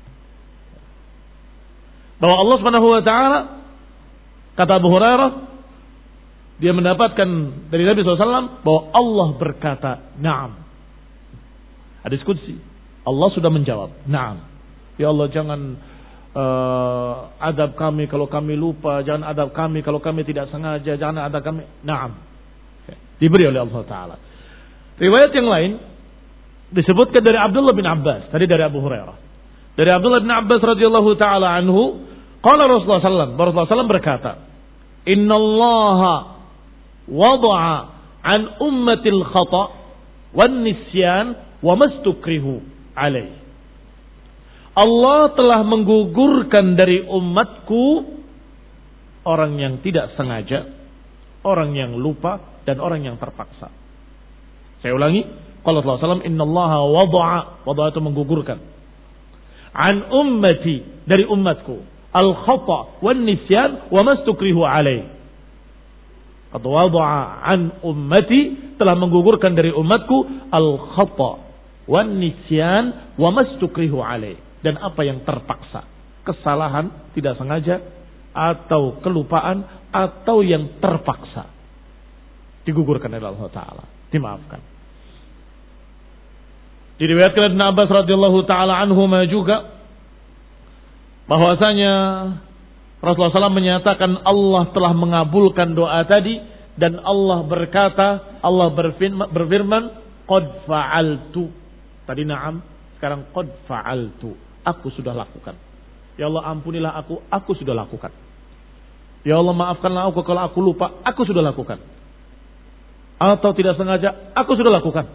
Bahwa Allah Subhanahu wa taala, kata Abu Hurairah, dia mendapatkan dari Nabi shallallahu alaihi wasallam bahwa Allah berkata, "Na'am." Hadis qudsi. Allah sudah menjawab, "Na'am." Ya Allah, jangan uh, adab kami kalau kami lupa, jangan adab kami kalau kami tidak sengaja, jangan adab kami. Na'am. Diberi oleh Allah Ta'ala. Riwayat yang lain disebutkan dari Abdullah bin Abbas, tadi dari Abu Hurairah. Dari Abdullah bin Abbas radhiyallahu taala anhu, qala Rasulullah sallallahu alaihi wasallam, Rasulullah sallallahu alaihi wasallam berkata, "Innallaha wada'a an ummatil khata' wan nisyan wa mastukrihu alaih." Allah telah menggugurkan dari umatku orang yang tidak sengaja, orang yang lupa, dan orang yang terpaksa. Saya ulangi, qala Rasulullah sallallahu alaihi wasallam, "Innallaha wada'a," wada'a itu menggugurkan, "an ummati," dari umatku, al-khata' wan nisyan wa mastukrihu alaih. Qad wada'a an ummati, telah menggugurkan dari umatku al-khata' wan nisyan wa mastukrihu alaih, dan apa yang terpaksa, kesalahan tidak sengaja atau kelupaan atau yang terpaksa, digugurkan oleh Allah Ta'ala, dimaafkan. Diriwayatkan Ibn Abbas radhiyallahu ta'ala anhuma juga bahwasanya Rasulullah shallallahu alaihi wasallam menyatakan Allah telah mengabulkan doa tadi, dan Allah berkata, Allah berfirman, berfirman qad fa'altu. Tadi na'am, sekarang qad fa'altu, aku sudah lakukan. Ya Allah ampunilah aku, aku sudah lakukan. Ya Allah maafkanlah aku kalau aku lupa, aku sudah lakukan. Atau tidak sengaja, aku sudah lakukan.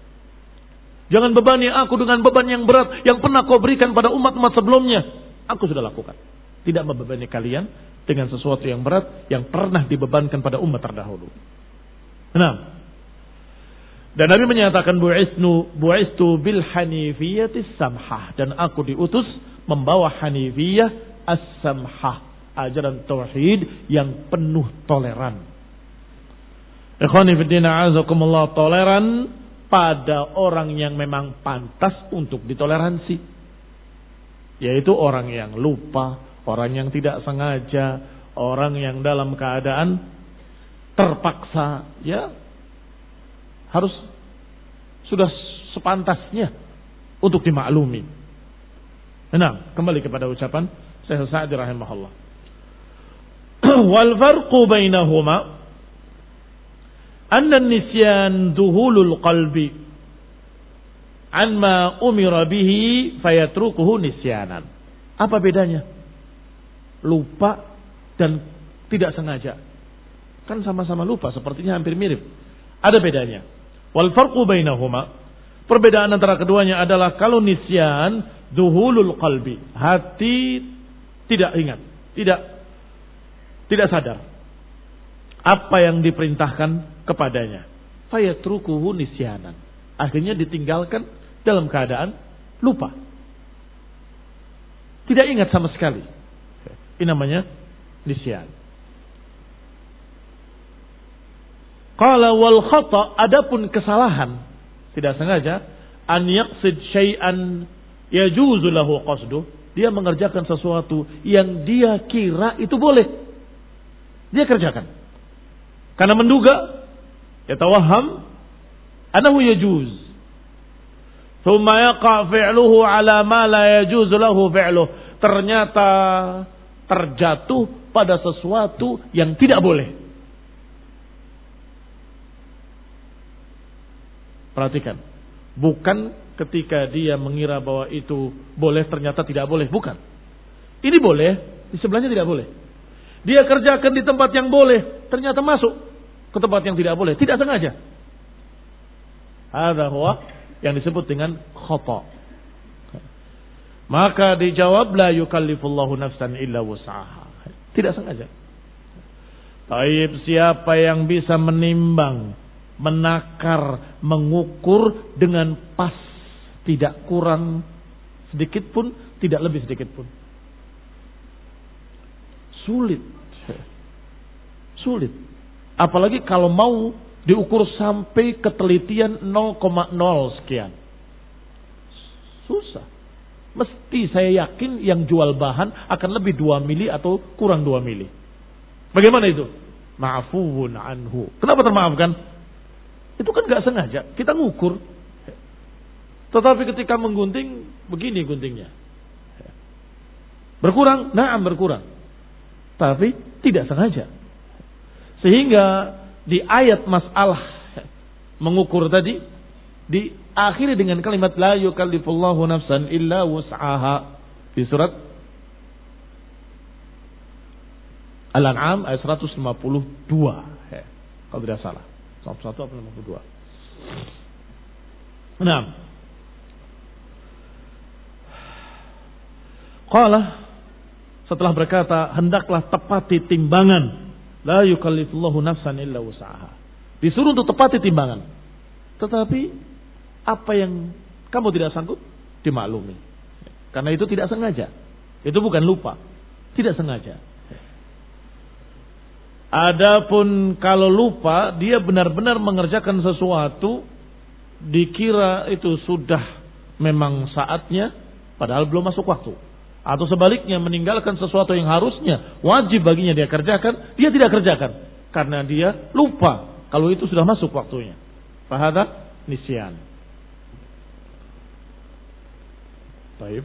Jangan bebani aku dengan beban yang berat yang pernah kau berikan pada umat-umat sebelumnya. Aku sudah lakukan. Tidak membebani kalian dengan sesuatu yang berat yang pernah dibebankan pada umat terdahulu. Nah, dan Nabi menyatakan bu'isnu bu'istu bil hanifiyatis samhah, dan aku diutus membawa hanifiyah as-samhah, ajaran tauhid yang penuh toleran. Ikhwani fi din a'azakumullah, toleran pada orang yang memang pantas untuk ditoleransi, yaitu orang yang lupa, orang yang tidak sengaja, orang yang dalam keadaan terpaksa, ya harus sudah sepantasnya untuk dimaklumi. Nah, kembali kepada ucapan Syekh Sa'di rahimahullah. Wal farqu bainahuma anna an-nisyan duhulul qalbi an ma umira bihi fayatrukuhu nisyanan. Apa bedanya? Lupa dan tidak sengaja. Kan sama-sama lupa, sepertinya hampir mirip. Ada bedanya. Wal farqu bainahuma, perbedaan antara keduanya adalah kalau nisyan duhulul qalbi, hati tidak ingat, tidak tidak sadar apa yang diperintahkan kepadanya. Fayatrukuhu nisyanan, akhirnya ditinggalkan dalam keadaan lupa, tidak ingat sama sekali. Ini namanya nisyan. Qala wal khata', adapun kesalahan tidak sengaja, an yaqsid syai'an yajuzu lahu qasduh, dia mengerjakan sesuatu yang dia kira itu boleh, dia kerjakan karena menduga, yatawahham annahu yajuz, thumma yaqa fi'luhu ala ma la yajuzu lahu fi'luh, ternyata terjatuh pada sesuatu yang tidak boleh. Perhatikan, bukan ketika dia mengira bahwa itu boleh ternyata tidak boleh, bukan. Ini boleh, di sebelahnya tidak boleh. Dia kerjakan di tempat yang boleh, ternyata masuk ke tempat yang tidak boleh, tidak sengaja. Hadza huwa yang disebut dengan khata'. Maka dijawab la yukallifullahu nafsan illa wus'aha. Tidak sengaja. Taib, siapa yang bisa menimbang, menakar, mengukur dengan pas, tidak kurang sedikit pun, tidak lebih sedikit pun. Sulit. Sulit. Apalagi kalau mau diukur sampai ketelitian nol koma nol sekian. Susah. Mesti saya yakin yang jual bahan akan lebih dua mili atau kurang dua mili. Bagaimana itu? Ma'fuun anhu. Kenapa termaafkan? Itu kan gak sengaja, kita ngukur. Tetapi ketika menggunting, begini guntingnya. Berkurang? Naam berkurang. Tapi tidak sengaja. Sehingga di ayat masalah mengukur tadi, diakhiri dengan kalimat la yukallifullahu nafsan illa wus'aha. Di surat Al-An'am ayat seratus lima puluh dua. Kalau tidak salah. seratus lima puluh dua. Nah. Qala, setelah berkata hendaklah tepati timbangan, la yukallifullahu nafsan illa wus'aha. Disuruh untuk tepati timbangan. Tetapi apa yang kamu tidak sanggup dimaklumi. Karena itu tidak sengaja. Itu bukan lupa. Tidak sengaja. Adapun kalau lupa, dia benar-benar mengerjakan sesuatu, dikira itu sudah memang saatnya, padahal belum masuk waktu. Atau sebaliknya meninggalkan sesuatu yang harusnya wajib baginya dia kerjakan, dia tidak kerjakan. Karena dia lupa kalau itu sudah masuk waktunya. Fahada nisyan. Baik.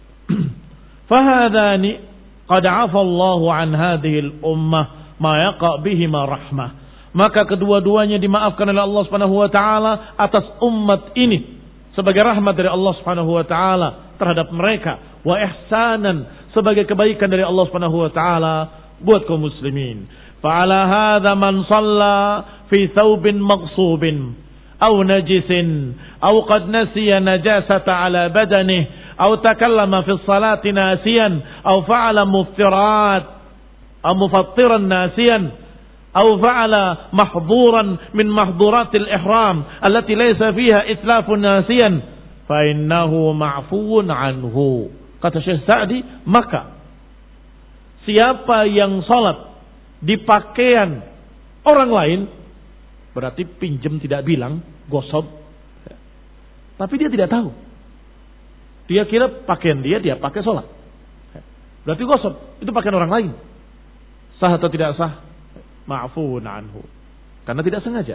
Fahadani qad 'afa Allahu 'an hadhihi al-ummah ma yaqa' bihima rahmah. Maka kedua-duanya dimaafkan oleh Allah Subhanahu wa taala atas umat ini sebagai rahmat dari Allah Subhanahu wa taala terhadap mereka, wa ihsanan sebagai kebaikan dari Allah Subhanahu wa taala buat kaum muslimin. Fa'ala hadza man shalla fi thawbin maghsubin aw najisin aw qad nasiya najasata ala badanihi aw takallama fi shalati nasiyan aw fa'ala muftirat aw mufattiran nasiyan aw fa'ala mahdhuran min mahdhuratil ihram allati laysa fiha itlafun nasiyan fa innahu ma'fuun anhu. Kata Syekh Sa'di, maka siapa yang salat di pakaian orang lain, berarti pinjam tidak bilang, gosok, tapi dia tidak tahu. Dia kira pakaian dia, dia pakai sholat. Berarti gosok, itu pakaian orang lain. Sah atau tidak sah? Ma'fuun anhu. Karena tidak sengaja.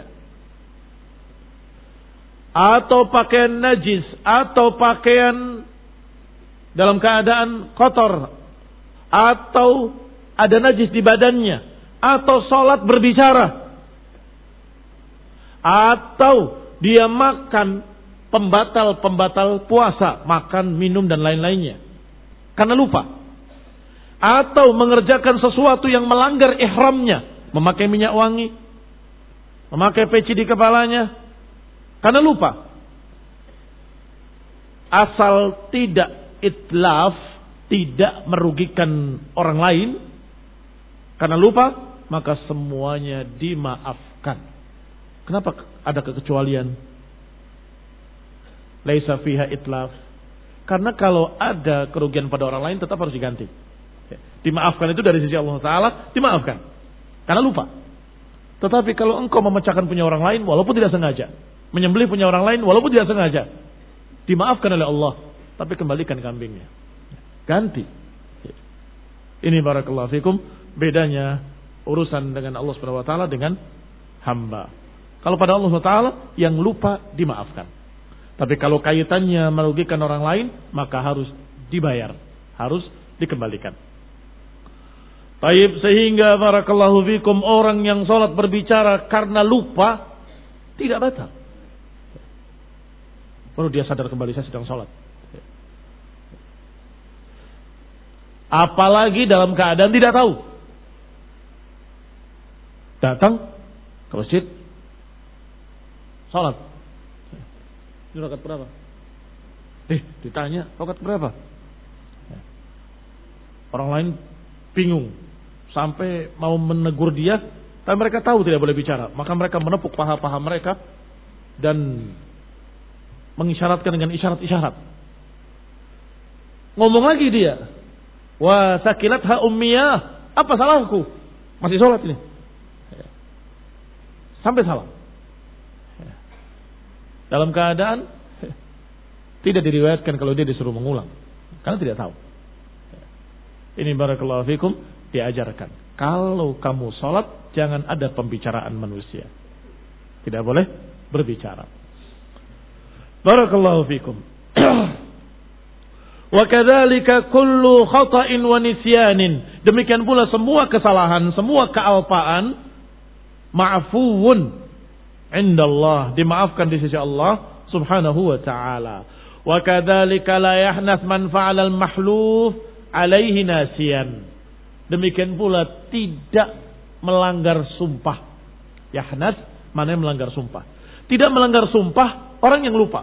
Atau pakaian najis, atau pakaian dalam keadaan kotor, atau ada najis di badannya, atau sholat berbicara, atau dia makan pembatal-pembatal puasa, makan, minum dan lain-lainnya karena lupa, atau mengerjakan sesuatu yang melanggar ihramnya, memakai minyak wangi, memakai peci di kepalanya karena lupa, asal tidak itlaf, tidak merugikan orang lain karena lupa, maka semuanya dimaafkan. Kenapa ada kekecualian? Laisa fiha itlaf. Karena kalau ada kerugian pada orang lain tetap harus diganti. Dimaafkan itu dari sisi Allah Ta'ala, dimaafkan karena lupa. Tetapi kalau engkau memecahkan punya orang lain walaupun tidak sengaja, menyembelih punya orang lain walaupun tidak sengaja, dimaafkan oleh Allah, tapi kembalikan kambingnya, ganti. Ini barakallahu fikum bedanya urusan dengan Allah Subhanahu wa taala dengan hamba. Kalau pada Allah Subhanahu wa taala yang lupa dimaafkan. Tapi kalau kaitannya merugikan orang lain, maka harus dibayar, harus dikembalikan. Baik, sehingga barakallahu fikum orang yang salat berbicara karena lupa tidak batal. Baru dia sadar kembali, saya sedang salat. Apalagi dalam keadaan tidak tahu. Datang ke masjid, salat. Ini rakaat berapa? Eh, ditanya, rakaat berapa? Orang lain bingung, sampai mau menegur dia, tapi mereka tahu tidak boleh bicara. Maka mereka menepuk paha-paha mereka dan mengisyaratkan dengan isyarat-isyarat. Ngomong lagi dia, wa sakilatha ummiyah, apa salahku? Masih sholat ini. Sampai salam. Dalam keadaan tidak diriwayatkan kalau dia disuruh mengulang, karena tidak tahu. Ini barakallahu fikum diajarkan. Kalau kamu sholat jangan ada pembicaraan manusia. Tidak boleh berbicara. Barakallahu fikum. Wa kadzalika kullu khata'in wa nisyanin. Demikian pula semua kesalahan, semua kealpaan ma'fuun indallah, dimaafkan di sisi Allah Subhanahu wa taala. Wa kadzalika la yahnath man fa'ala al-mahluf alaihi nasiyan. Demikian pula tidak melanggar sumpah. Yahnath mana yang melanggar sumpah? Tidak melanggar sumpah orang yang lupa.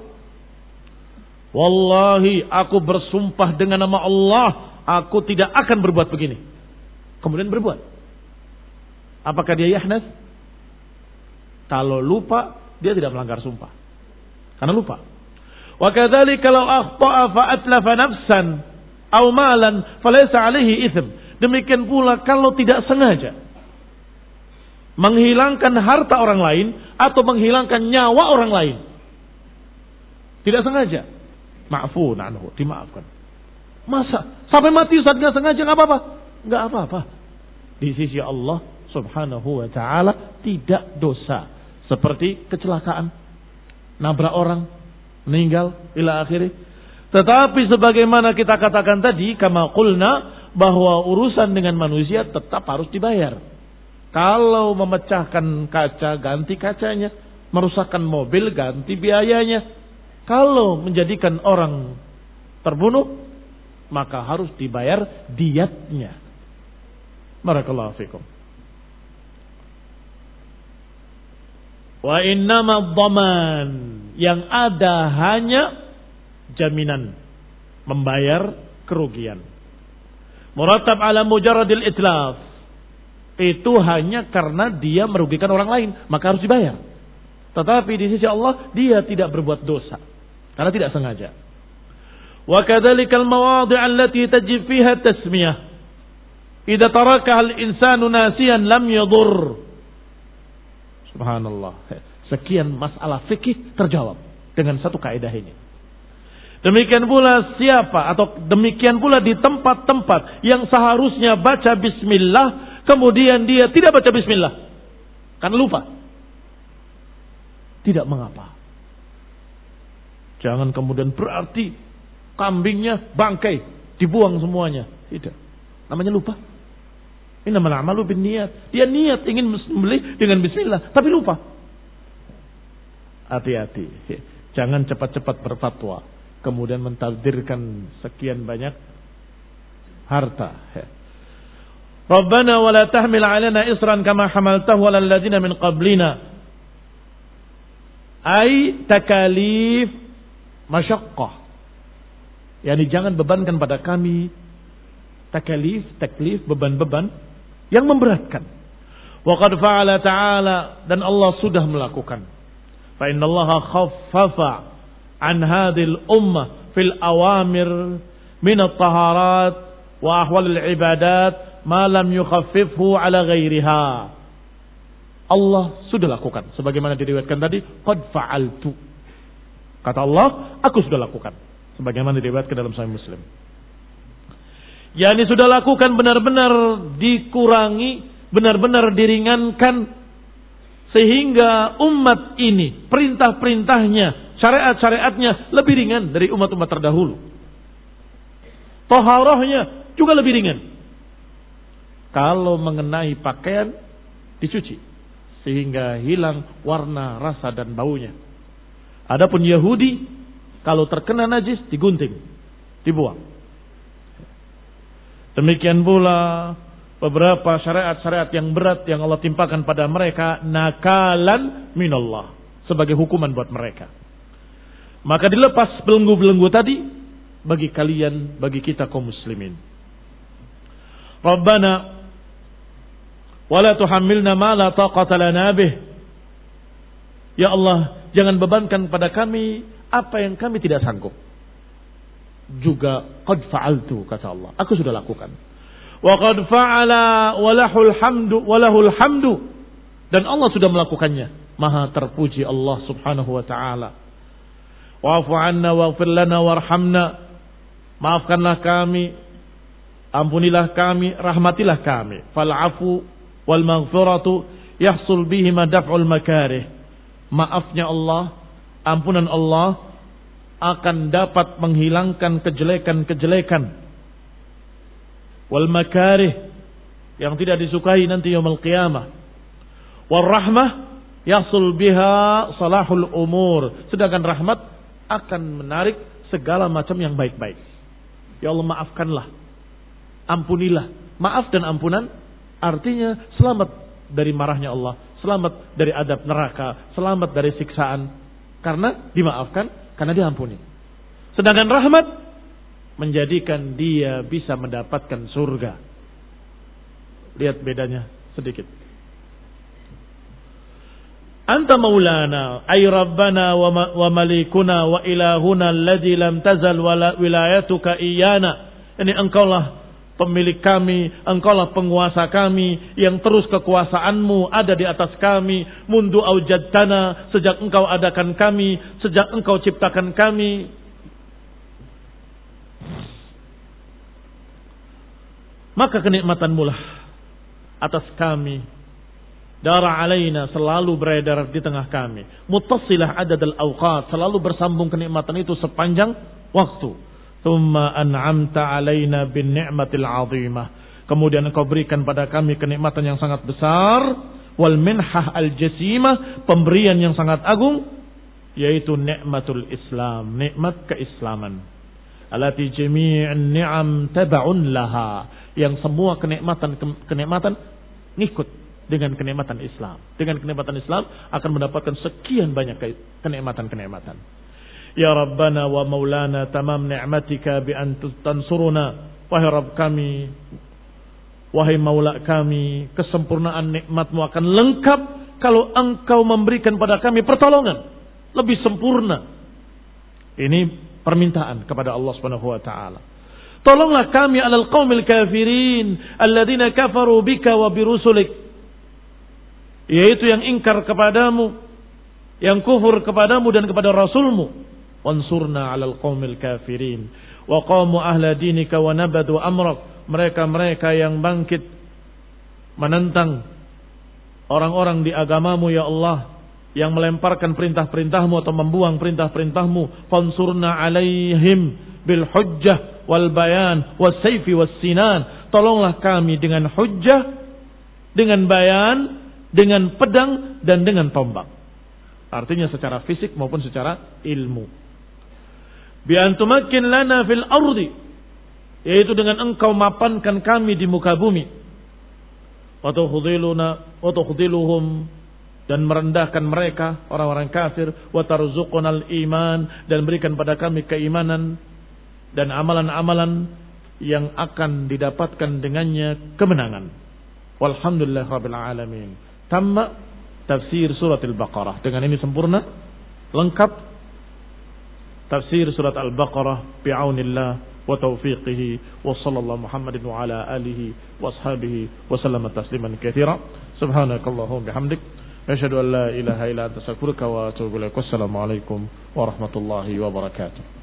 Wallahi aku bersumpah dengan nama Allah, aku tidak akan berbuat begini. Kemudian berbuat. Apakah dia yahnath? Kalau lupa, dia tidak melanggar sumpah. Karena lupa. Wa kadzalika law akhta'a fa atlafa nafsan aw malan falaysa 'alaihi itsm. Demikian pula kalau tidak sengaja menghilangkan harta orang lain atau menghilangkan nyawa orang lain. Tidak sengaja. Ma'fun anhu, dimaafkan. Masa sampai mati Ustaz enggak sengaja, enggak apa-apa? Enggak apa-apa. Di sisi Allah Subhanahu wa taala tidak dosa. Seperti kecelakaan, nabrak orang, meninggal ila akhirih. Tetapi sebagaimana kita katakan tadi, kama qulna, bahwa urusan dengan manusia tetap harus dibayar. Kalau memecahkan kaca, ganti kacanya. Merusakkan mobil, ganti biayanya. Kalau menjadikan orang terbunuh, maka harus dibayar diyatnya. Barakallahu fikum. Wa innama dhaman, yang ada hanya jaminan membayar kerugian. Murattab ala mujarradil itlaf, itu hanya karena dia merugikan orang lain, maka harus dibayar. Tetapi di sisi Allah dia tidak berbuat dosa karena tidak sengaja. Wa kadzalikal mawadhi' allati tajib fiha tasmiyah, idza tarakaha al-insanu nasiyan lam yadur. Subhanallah. Sekian masalah fikih terjawab dengan satu kaidah ini. Demikian pula siapa atau demikian pula di tempat-tempat yang seharusnya baca bismillah, kemudian dia tidak baca bismillah karena lupa. Tidak mengapa. Jangan kemudian berarti kambingnya bangkai, dibuang semuanya. Tidak. Namanya lupa. Innamal a'malu binniyat. Dia niat ingin membeli dengan bismillah, tapi lupa. Hati-hati. Jangan cepat-cepat berfatwa, kemudian mentakdirkan sekian banyak harta. Rabbana wa la tahmil 'alaina isran kama hamaltahu 'alal ladzina min qablina. Ai takalif masyaqqah. Yani jangan bebankan pada kami takalif, taklif, beban-beban yang memberatkan. Wa qad fa'ala ta'ala, dan Allah sudah melakukan. Fa innallaha khaffafa an hadhil ummah fil awamir min at-taharat wa ahwal al-ibadat ma lam yukhaffifhu ala ghairiha. Allah sudah lakukan sebagaimana diriwayatkan tadi, qad fa'altu. Kata Allah, aku sudah lakukan sebagaimana diriwayatkan dalam Sahih Muslim. Yani sudah lakukan, benar-benar dikurangi, benar-benar diringankan, sehingga umat ini perintah-perintahnya, syariat-syariatnya lebih ringan dari umat-umat terdahulu. Taharahnya juga lebih ringan. Kalau mengenai pakaian, dicuci sehingga hilang warna, rasa dan baunya. Adapun Yahudi, kalau terkena najis digunting, dibuang. Demikian pula beberapa syariat-syariat yang berat yang Allah timpakan pada mereka, nakalan minallah, sebagai hukuman buat mereka. Maka dilepas belenggu-belenggu tadi bagi kalian, bagi kita kaum muslimin. Rabbana wala tuhammilna ma la taqata lana bih. Ya Allah, jangan bebankan pada kami apa yang kami tidak sanggup. Juga qad fa'altu, kata Allah, aku sudah lakukan. Wa qad fa'ala walahul hamdu walahul hamdu, dan Allah sudah melakukannya. Maha terpuji Allah Subhanahu wa taala. Wa'fu 'anna waghfir lana warhamna. Maafkanlah kami, ampunilah kami, rahmatilah kami. Fal 'afu wal maghfiratu yahsul bihima daf'ul makarih. Maafnya Allah, ampunan Allah akan dapat menghilangkan kejelekan-kejelekan. Wal makarih, yang tidak disukai nanti yaumul qiyamah. Wal rahmah yahsul biha salahul umur. Sedangkan rahmat akan menarik segala macam yang baik-baik. Ya Allah, maafkanlah, ampunilah. Maaf dan ampunan artinya selamat dari marahnya Allah, selamat dari adab neraka, selamat dari siksaan. Karena dimaafkan, karena diampuni. Sedangkan rahmat menjadikan dia bisa mendapatkan surga. Lihat bedanya sedikit. Anta maulana ay rabbana wa malikuna wa ilahuna alladhi lam tazal wilayatuka iyana. Ini engkaulah pemilik kami, engkaulah penguasa kami, yang terus kekuasaanmu ada di atas kami, mundu aujadtana, sejak engkau adakan kami, sejak engkau ciptakan kami. Maka kenikmatanmu lah atas kami, dara alaina, selalu beredar di tengah kami, muttasilah adad al-awqat, selalu bersambung kenikmatan itu sepanjang waktu. Thumma an'amta alaina bin ni'matil 'azimah. Kemudian engkau berikan pada kami kenikmatan yang sangat besar, wal minhah al-jasimah, pemberian yang sangat agung, yaitu nikmatul Islam, nikmat keislaman. Allati jami'un ni'am tab'un laha, yang semua kenikmatan kenikmatan ngikut dengan kenikmatan Islam. Dengan kenikmatan Islam akan mendapatkan sekian banyak kenikmatan-kenikmatan. Ya Rabbana wa Maulana tamam ni'matika bi an tansuruna. Wahai Rabb kami, wahai Maula kami, kesempurnaan nikmatmu akan lengkap kalau engkau memberikan pada kami pertolongan lebih sempurna. Ini permintaan kepada Allah Subhanahu wa taala. Tolonglah kami alal qaumil kafirin alladzina kafaru bika wa birusulik, yaitu yang ingkar kepadamu, yang kufur kepadamu dan kepada rasulmu. Wansurna 'alal qaumil kafirin wa qamu ahla dinika wa nabadu amrak, mereka-mereka yang bangkit menentang orang-orang di agamamu ya Allah, yang melemparkan perintah-perintahmu atau membuang perintah-perintahmu. Fansurna 'alaihim bil hujjah wal bayan was sayfi was sinan, tolonglah kami dengan hujjah, dengan bayan, dengan pedang dan dengan tombak. Artinya secara fisik maupun secara ilmu. Bi antumakin lana fil ardi, yaitu dengan engkau mapankan kami di muka bumi. Wa tukhdziluna wa tukhdziluhum, dan merendahkan mereka orang-orang kafir. Wa tarzuqunal iman, dan berikan pada kami keimanan dan amalan-amalan yang akan didapatkan dengannya kemenangan. Walhamdulillah rabbil alamin. Tamma tafsir surat Al-Baqarah. Dengan ini sempurna, lengkap tafsir surat Al-Baqarah bi'aunillah wa taufiqihi, wa sallallahu Muhammadin wa ala alihi wa ashabihi wa sallama tasliman katsira. Subhanakallahumma bihamdik, asyhadu an la ilaha illa anta astaghfiruka wa atubu ilaik. Wassalamu alaikum warahmatullahi wabarakatuh.